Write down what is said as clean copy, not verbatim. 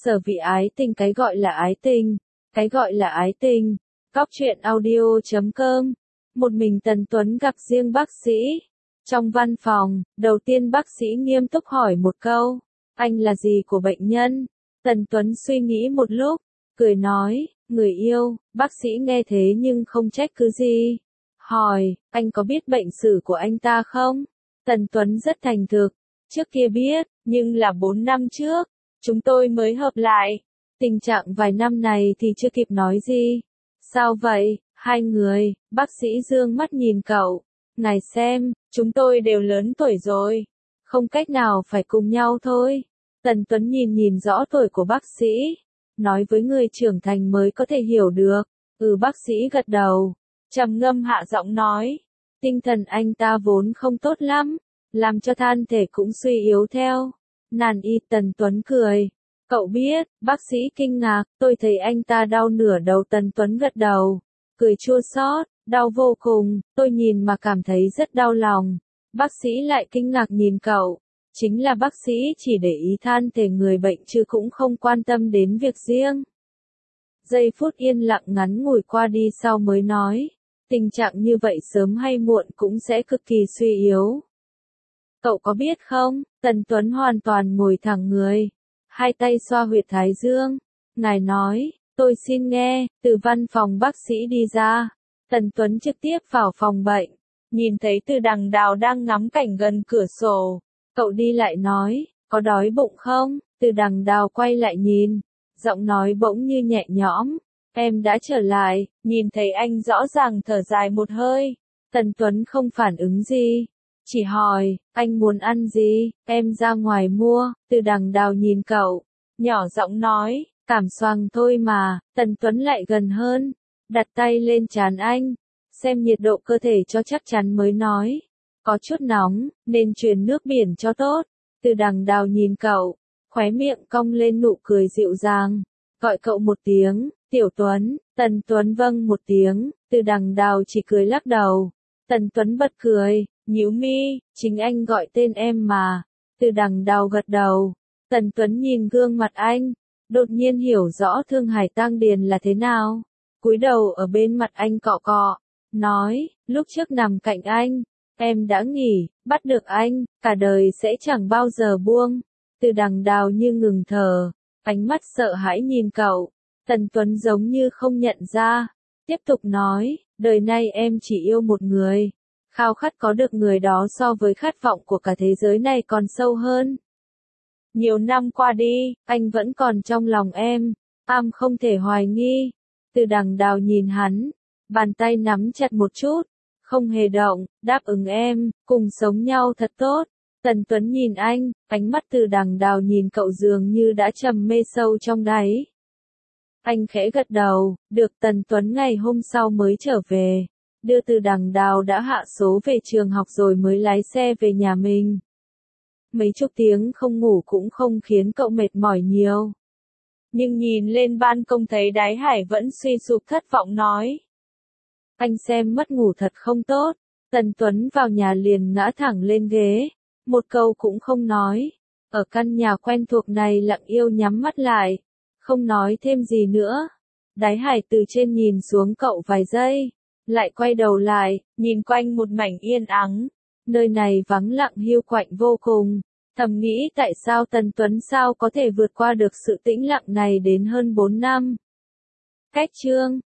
Sở vị ái tình, cái gọi là ái tình, cái gọi là ái tình. Góc truyện audio.com. Một mình Tần Tuấn gặp riêng bác sĩ. Trong văn phòng, đầu tiên bác sĩ nghiêm túc hỏi một câu, anh là gì của bệnh nhân? Tần Tuấn suy nghĩ một lúc, cười nói, người yêu. Bác sĩ nghe thế nhưng không trách cứ gì. Hỏi, anh có biết bệnh sử của anh ta không? Tần Tuấn rất thành thực, trước kia biết, nhưng là 4 năm trước, chúng tôi mới hợp lại. Tình trạng vài năm này thì chưa kịp nói gì. Sao vậy, hai người? Bác sĩ dương mắt nhìn cậu. Ngài xem, chúng tôi đều lớn tuổi rồi. Không cách nào phải cùng nhau thôi. Tần Tuấn nhìn rõ tuổi của bác sĩ. Nói với người trưởng thành mới có thể hiểu được. Bác sĩ gật đầu. Trầm ngâm hạ giọng nói. Tinh thần anh ta vốn không tốt lắm. Làm cho thân thể cũng suy yếu theo. Nàn y. Tần Tuấn cười. Cậu biết, bác sĩ kinh ngạc, tôi thấy anh ta đau nửa đầu. Tần Tuấn gật đầu. Cười chua xót, đau vô cùng, tôi nhìn mà cảm thấy rất đau lòng. Bác sĩ lại kinh ngạc nhìn cậu. Chính là bác sĩ chỉ để ý thân thể người bệnh chứ cũng không quan tâm đến việc riêng. Giây phút yên lặng ngắn ngủi qua đi sau mới nói. Tình trạng như vậy sớm hay muộn cũng sẽ cực kỳ suy yếu. Cậu có biết không, Tần Tuấn hoàn toàn ngồi thẳng người. Hai tay xoa huyệt thái dương. Ngài nói, tôi xin nghe. Từ văn phòng bác sĩ đi ra. Tần Tuấn trực tiếp vào phòng bệnh. Nhìn thấy Từ Đằng Đào đang ngắm cảnh gần cửa sổ. Cậu đi lại nói, có đói bụng không? Từ Đằng Đào quay lại nhìn. Giọng nói bỗng như nhẹ nhõm. Em đã trở lại. Nhìn thấy anh rõ ràng thở dài một hơi. Tần Tuấn không phản ứng gì. Chỉ hỏi, anh muốn ăn gì? Em ra ngoài mua. Từ Đằng Đào nhìn cậu. Nhỏ giọng nói, cảm xoàng thôi mà. Tần Tuấn lại gần hơn. Đặt tay lên trán anh. Xem nhiệt độ cơ thể cho chắc chắn mới nói. Có chút nóng, nên truyền nước biển cho tốt. Từ Đằng Đào nhìn cậu. Khóe miệng cong lên nụ cười dịu dàng. Gọi cậu một tiếng, Tiểu Tuấn. Tần Tuấn vâng một tiếng. Từ Đằng Đào chỉ cười lắc đầu. Tần Tuấn bật cười. Nhíu mi, chính anh gọi tên em mà. Từ Đằng Đào gật đầu. Tần Tuấn nhìn gương mặt anh. Đột nhiên hiểu rõ Thương Hải Tang Điền là thế nào. Cúi đầu ở bên mặt anh cọ cọ. Nói, lúc trước nằm cạnh anh. Em đã nghỉ, bắt được anh, cả đời sẽ chẳng bao giờ buông. Từ Đằng Đào như ngừng thở. Ánh mắt sợ hãi nhìn cậu. Tần Tuấn giống như không nhận ra. Tiếp tục nói, đời này em chỉ yêu một người. Khao khát có được người đó so với khát vọng của cả thế giới này còn sâu hơn. Nhiều năm qua đi, anh vẫn còn trong lòng em. Am không thể hoài nghi. Từ Đằng Đào nhìn hắn. Bàn tay nắm chặt một chút. Không hề động, đáp ứng em, cùng sống nhau thật tốt. Tần Tuấn nhìn anh, ánh mắt Từ Đằng Đào nhìn cậu dường như đã trầm mê sâu trong đáy. Anh khẽ gật đầu, được. Tần Tuấn ngày hôm sau mới trở về. Đưa Từ Đằng Đào đã hạ số về trường học rồi mới lái xe về nhà mình. Mấy chục tiếng không ngủ cũng không khiến cậu mệt mỏi nhiều. Nhưng nhìn lên ban công thấy Đái Hải vẫn suy sụp thất vọng nói. Anh xem mất ngủ thật không tốt. Tần Tuấn vào nhà liền ngã thẳng lên ghế. Một câu cũng không nói. Ở căn nhà quen thuộc này lặng yêu nhắm mắt lại. Không nói thêm gì nữa. Đái Hải từ trên nhìn xuống cậu vài giây. Lại quay đầu lại, nhìn quanh một mảnh yên ắng. Nơi này vắng lặng hiu quạnh vô cùng. Thầm nghĩ tại sao Tần Tuấn sao có thể vượt qua được sự tĩnh lặng này đến hơn 4 năm. Cách chương